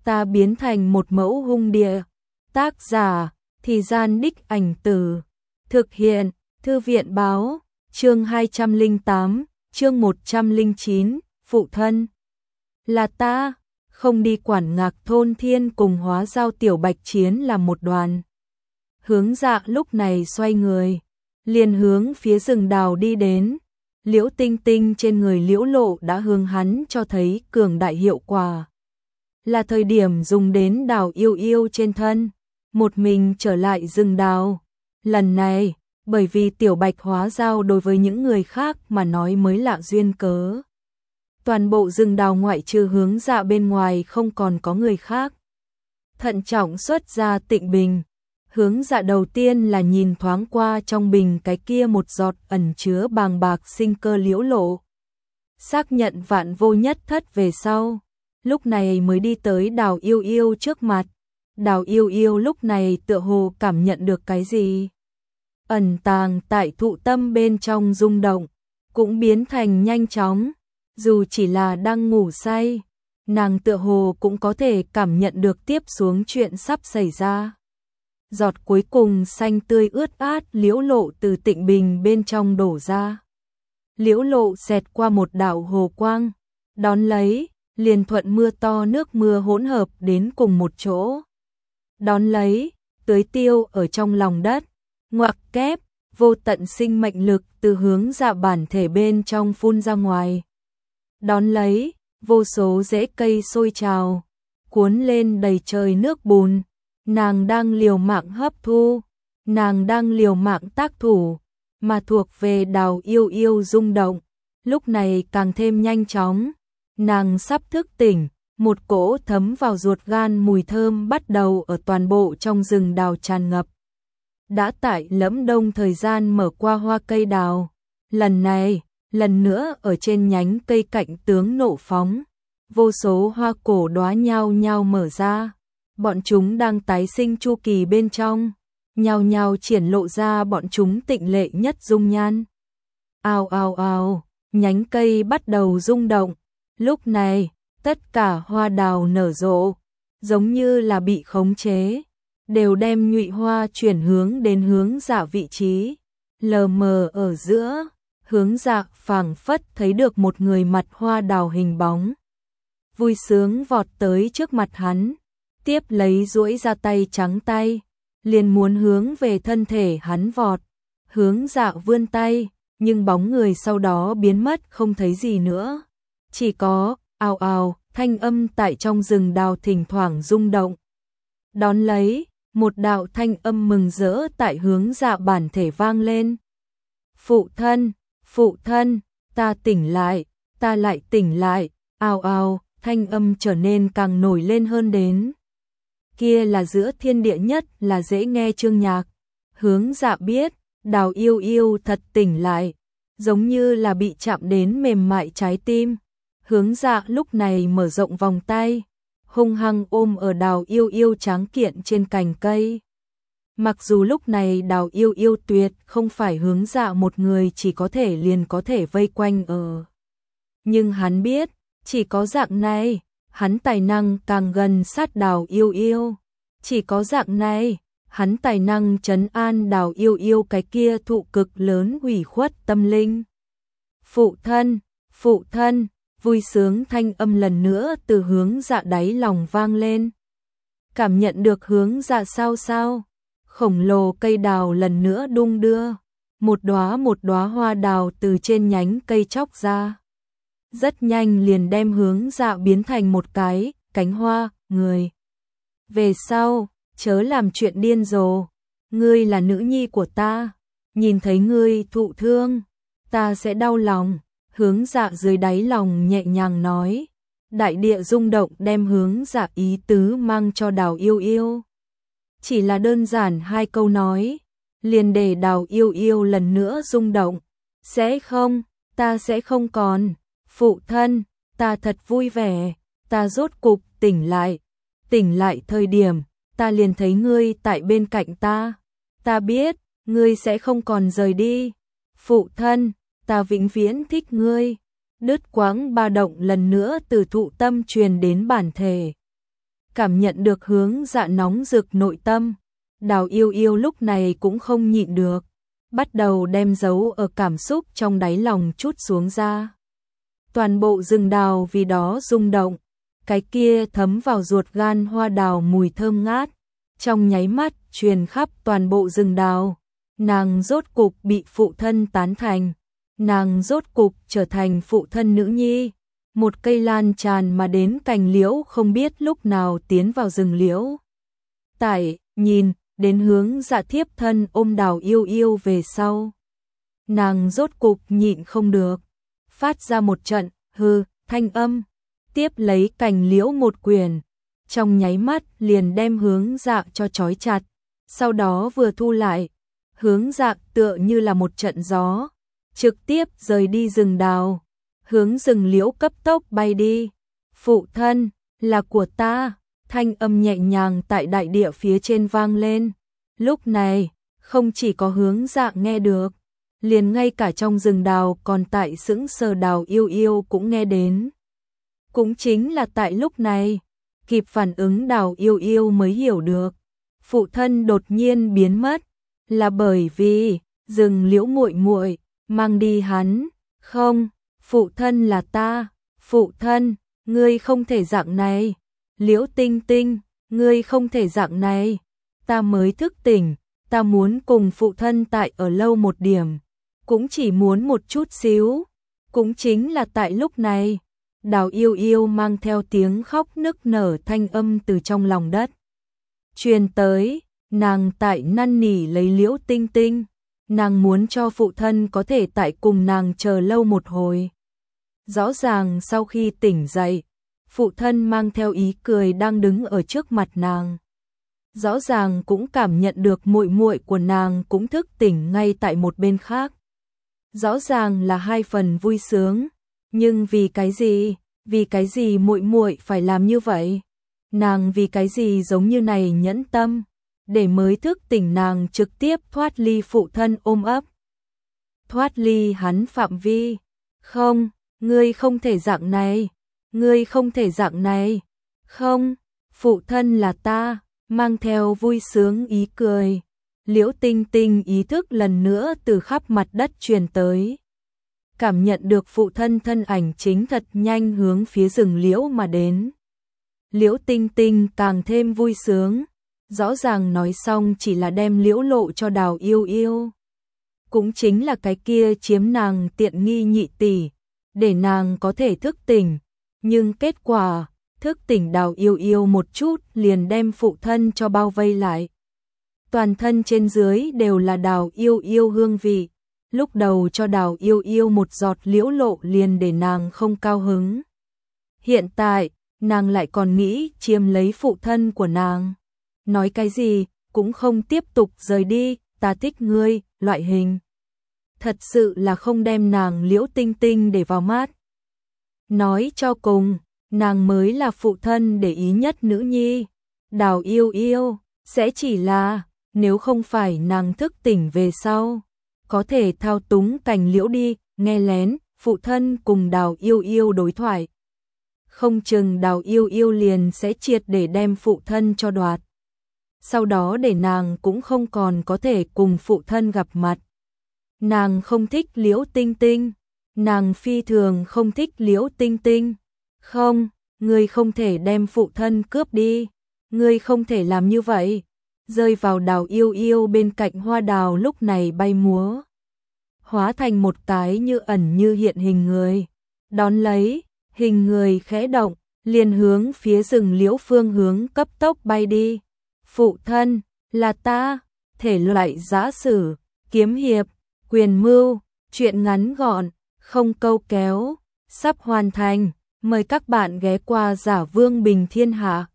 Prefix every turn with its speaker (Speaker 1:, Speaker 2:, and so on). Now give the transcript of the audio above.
Speaker 1: ta biến thành một mẫu hung địa. Tác giả, Thì Gian Đích Ảnh Từ. Thực hiện, Thư viện báo, chương 208, chương 109, phụ thân. Là ta, không đi quản Ngạc Thôn Thiên cùng Hóa Giao Tiểu Bạch chiến làm một đoàn. Hướng Dạ lúc này xoay người, liền hướng phía rừng đào đi đến. Liễu Tinh Tinh trên người Liễu Lộ đã hướng hắn cho thấy cường đại hiệu quả. Là thời điểm dùng đến Đào Yêu Yêu trên thân, một mình trở lại rừng đào. Lần này, bởi vì Tiểu Bạch Hóa Giao đối với những người khác mà nói mới lạ duyên cớ. Toàn bộ rừng đào ngoại trừ Hướng Dạ bên ngoài không còn có người khác. Thận trọng xuất ra Tịnh Bình. Hướng Dạ đầu tiên là nhìn thoáng qua trong bình cái kia một giọt ẩn chứa bàng bạc sinh cơ Liễu Lộ. Xác nhận vạn vô nhất thất về sau, lúc này mới đi tới Đào Yêu Yêu trước mặt. Đào Yêu Yêu lúc này tựa hồ cảm nhận được cái gì. Ẩn tàng tại thụ tâm bên trong rung động, cũng biến thành nhanh chóng. Dù chỉ là đang ngủ say, nàng tựa hồ cũng có thể cảm nhận được tiếp xuống chuyện sắp xảy ra. Giọt cuối cùng xanh tươi ướt át Liễu Lộ từ Tịnh Bình bên trong đổ ra. Liễu Lộ xẹt qua một đạo hồ quang, đón lấy, liền thuận mưa to nước mưa hỗn hợp đến cùng một chỗ. Đón lấy, tưới tiêu ở trong lòng đất, ngoặc kép, vô tận sinh mệnh lực từ Hướng Dạ bản thể bên trong phun ra ngoài. Đón lấy, vô số rễ cây sôi trào, cuốn lên đầy trời nước bùn. Nàng đang liều mạng hấp thu, nàng đang liều mạng tác thủ, mà thuộc về Đào Yêu Yêu rung động, lúc này càng thêm nhanh chóng. Nàng sắp thức tỉnh, một cỗ thấm vào ruột gan mùi thơm bắt đầu ở toàn bộ trong rừng đào tràn ngập. Đã tại Lẫm Đông thời gian mở qua hoa cây đào, lần này, lần nữa ở trên nhánh cây cạnh tướng nổ phóng, vô số hoa cổ đóa nhao nhao mở ra. Bọn chúng đang tái sinh chu kỳ bên trong, nhao nhao triển lộ ra bọn chúng tịnh lệ nhất dung nhan. Ào ào ào, nhánh cây bắt đầu rung động. Lúc này, tất cả hoa đào nở rộ, giống như là bị khống chế, đều đem nhụy hoa chuyển hướng đến Hướng Dạ vị trí. Lờ mờ ở giữa, Hướng Dạ phảng phất thấy được một người mặt hoa đào hình bóng. Vui sướng vọt tới trước mặt hắn. Tiếp lấy duỗi ra tay trắng tay, liền muốn hướng về thân thể hắn vọt. Hướng Dạ vươn tay, nhưng bóng người sau đó biến mất không thấy gì nữa. Chỉ có ào ào thanh âm tại trong rừng đào thỉnh thoảng rung động. Đón lấy, một đạo thanh âm mừng rỡ tại Hướng Dạ bản thể vang lên. Phụ thân, ta tỉnh lại, ta lại tỉnh lại. Ào ào, thanh âm trở nên càng nổi lên hơn đến. Kia là giữa thiên địa nhất là dễ nghe chương nhạc. Hướng Dạ biết, Đào Yêu Yêu thật tỉnh lại, giống như là bị chạm đến mềm mại trái tim. Hướng Dạ lúc này mở rộng vòng tay, hung hăng ôm ở Đào Yêu Yêu tráng kiện trên cành cây. Mặc dù lúc này Đào Yêu Yêu tuyệt không phải Hướng Dạ một người chỉ có thể liền có thể vây quanh ở. Nhưng hắn biết, chỉ có dạng này, hắn tài năng càng gần sát Đào Yêu Yêu. Chỉ có dạng này, hắn tài năng trấn an Đào Yêu Yêu cái kia thụ cực lớn ủy khuất tâm linh. Phụ thân, vui sướng thanh âm lần nữa từ Hướng Dạ đáy lòng vang lên. Cảm nhận được Hướng Dạ sao, khổng lồ cây đào lần nữa đung đưa, một đóa hoa đào từ trên nhánh cây chóc ra. Rất nhanh liền đem Hướng Dạ biến thành một cái cánh hoa, người. Về sau, chớ làm chuyện điên rồ, ngươi là nữ nhi của ta, nhìn thấy ngươi thụ thương, ta sẽ đau lòng. Hướng Dạ dưới đáy lòng nhẹ nhàng nói, đại địa rung động đem Hướng Dạ ý tứ mang cho Đào Yêu Yêu. Chỉ là đơn giản hai câu nói, liền để Đào Yêu Yêu lần nữa rung động. Ta sẽ không còn. Phụ thân, ta thật vui vẻ, ta rốt cục tỉnh lại thời điểm, ta liền thấy ngươi tại bên cạnh ta. Ta biết, ngươi sẽ không còn rời đi. Phụ thân, ta vĩnh viễn thích ngươi. Đứt quãng ba động lần nữa từ thụ tâm truyền đến bản thể. cảm nhận được hướng dạ nóng rực nội tâm. Đào Yêu Yêu lúc này cũng không nhịn được, bắt đầu đem giấu ở cảm xúc trong đáy lòng trút xuống ra. Toàn bộ rừng đào vì đó rung động, cái kia thấm vào ruột gan hoa đào mùi thơm ngát, trong nháy mắt truyền khắp toàn bộ rừng đào. Nàng rốt cục bị phụ thân tán thành, nàng rốt cục trở thành phụ thân nữ nhi. Một cây lan tràn mà đến cành liễu không biết lúc nào tiến vào rừng liễu. Tại, nhìn, đến hướng dạ thiếp thân ôm Đào Yêu Yêu về sau. Nàng rốt cục nhịn không được, phát ra một trận, hừ, thanh âm, tiếp lấy cành liễu một quyền, trong nháy mắt liền đem hướng dạ cho trói chặt, sau đó vừa thu lại, hướng dạ tựa như là một trận gió, trực tiếp rời đi rừng đào, hướng rừng liễu cấp tốc bay đi. Phụ thân, là của ta, thanh âm nhẹ nhàng tại đại địa phía trên vang lên. Lúc này, không chỉ có hướng dạ nghe được, liền ngay cả trong rừng đào còn tại sững sờ Đào Yêu Yêu cũng nghe đến. Cũng chính là tại lúc này, kịp phản ứng Đào Yêu Yêu mới hiểu được, phụ thân đột nhiên biến mất, là bởi vì rừng liễu muội muội mang đi hắn. Không, phụ thân là ta, phụ thân, ngươi không thể dạng này. Liễu Tinh Tinh, ngươi không thể dạng này. Ta mới thức tỉnh, ta muốn cùng phụ thân tại ở lâu một điểm, cũng chỉ muốn một chút xíu. Cũng chính là tại lúc này, Đào Yêu Yêu mang theo tiếng khóc nức nở thanh âm từ trong lòng đất truyền tới, nàng tại năn nỉ lấy Liễu Tinh Tinh, nàng muốn cho phụ thân có thể tại cùng nàng chờ lâu một hồi. Rõ ràng sau khi tỉnh dậy, phụ thân mang theo ý cười đang đứng ở trước mặt nàng. Rõ ràng cũng cảm nhận được muội muội của nàng cũng thức tỉnh ngay tại một bên khác. Rõ ràng là hai phần vui sướng, nhưng vì cái gì? Vì cái gì muội muội phải làm như vậy? Nàng vì cái gì giống như này nhẫn tâm, để mới thức tỉnh nàng trực tiếp thoát ly phụ thân ôm ấp, thoát ly hắn phạm vi. Không, ngươi không thể dạng này, ngươi không thể dạng này. Không, phụ thân là ta, mang theo vui sướng ý cười. Liễu Tinh Tinh ý thức lần nữa từ khắp mặt đất truyền tới. Cảm nhận được phụ thân thân ảnh chính thật nhanh hướng phía rừng liễu mà đến. Liễu Tinh Tinh càng thêm vui sướng, rõ ràng nói xong chỉ là đem liễu lộ cho Đào Yêu Yêu. Cũng chính là cái kia chiếm nàng tiện nghi nhị tỷ, để nàng có thể thức tỉnh. Nhưng kết quả, thức tỉnh Đào Yêu Yêu một chút liền đem phụ thân cho bao vây lại. Toàn thân trên dưới đều là Đào Yêu Yêu hương vị. Lúc đầu cho Đào Yêu Yêu một giọt liễu lộ liền để nàng không cao hứng. Hiện tại, nàng lại còn nghĩ chiếm lấy phụ thân của nàng. Nói cái gì, cũng không tiếp tục rời đi, ta thích ngươi, loại hình. Thật sự là không đem nàng Liễu Tinh Tinh để vào mắt. Nói cho cùng, nàng mới là phụ thân để ý nhất nữ nhi. Đào Yêu Yêu, sẽ chỉ là, nếu không phải nàng thức tỉnh về sau, có thể thao túng cành liễu đi, nghe lén, phụ thân cùng Đào Yêu Yêu đối thoại. Không chừng Đào Yêu Yêu liền sẽ triệt để đem phụ thân cho đoạt. Sau đó để nàng cũng không còn có thể cùng phụ thân gặp mặt. Nàng không thích Liễu Tinh Tinh, nàng phi thường không thích Liễu Tinh Tinh. Không, ngươi không thể đem phụ thân cướp đi, ngươi không thể làm như vậy. Rơi vào Đào Yêu Yêu bên cạnh hoa đào lúc này bay múa, hóa thành một cái như ẩn như hiện hình người. Đón lấy, hình người khẽ động, liền hướng phía rừng liễu phương hướng cấp tốc bay đi. Phụ thân, là ta, thể loại giã sử, kiếm hiệp, quyền mưu, truyện ngắn gọn, không câu kéo, sắp hoàn thành. Mời các bạn ghé qua Giả Vương Bình Thiên Hạ.